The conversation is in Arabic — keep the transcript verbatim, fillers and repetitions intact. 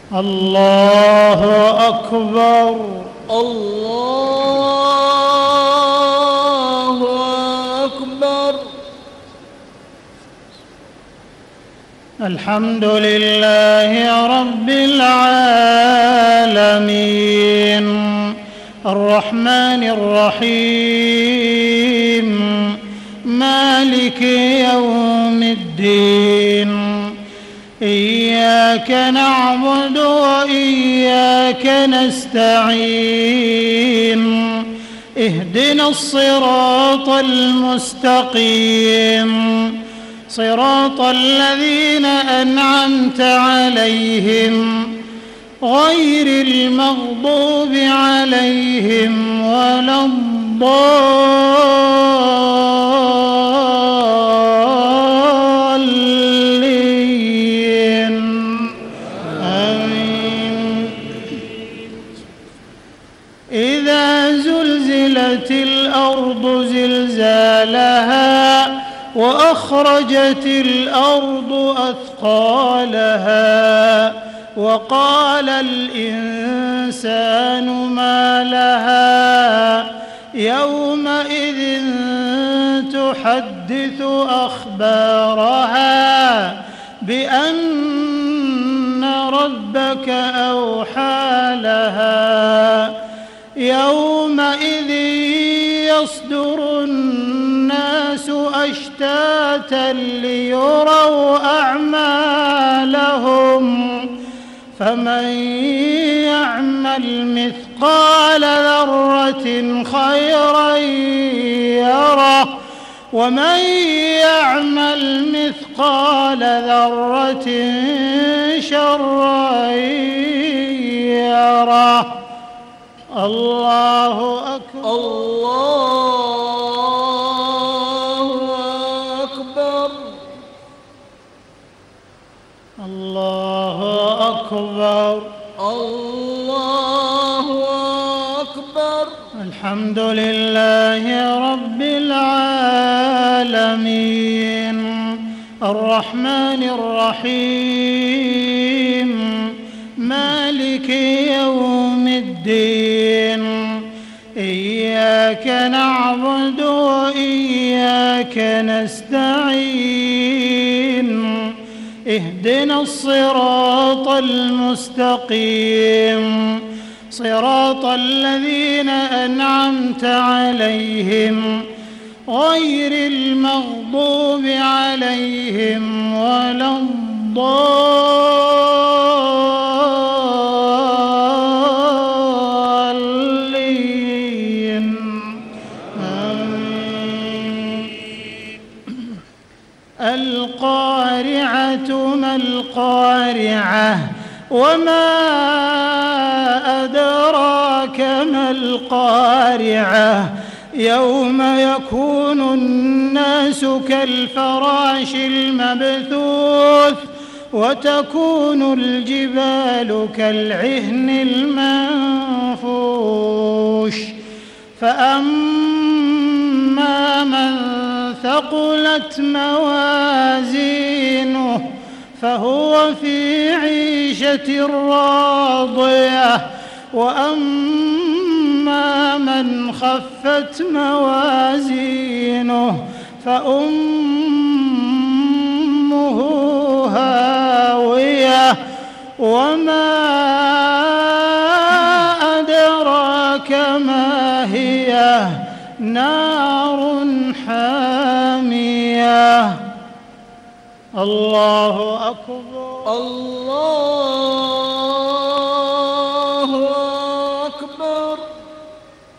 الله أكبر. الله أكبر. الحمد لله رب العالمين الرحمن الرحيم مالك يوم الدين إياك نعبد وإياك نستعين اهدنا الصراط المستقيم صراط الذين أنعمت عليهم غير المغضوب عليهم ولا الضالين آمين. إذا زلزلت الأرض زلزالها وأخرجت الأرض أثقالها وقال الإنسان ما لها يومئذ تحدث أخبارها بأن ربك أوحى لها يومئذ يصدر الناس أشتاتا ليروا أعمالهم فمن يعمل مثقال ذرة خيرا يره ومن يعمل مثقال ذرة شرا يره. الله أكبر. الله أكبر. الله أكبر. الله أكبر. الحمد لله رب العالمين الرحمن الرحيم مالك يوم الدين إياك نعبد وإياك نستعين اهدنا الصراط المستقيم صراط الذين أنعمت عليهم غير المغضوب عليهم ولا الضالين آمين. القارعة ما القارعة وما أدراك ما القارعة يوم يكون الناس كالفراش المبثوث وتكون الجبال كالعهن المنفوش فأما من ثقلت موازينه فهو في عيشة راضية وأما من خفت موازينه فأمه هاوية وما أدراك ما هي نار حامية. الله أكبر. الله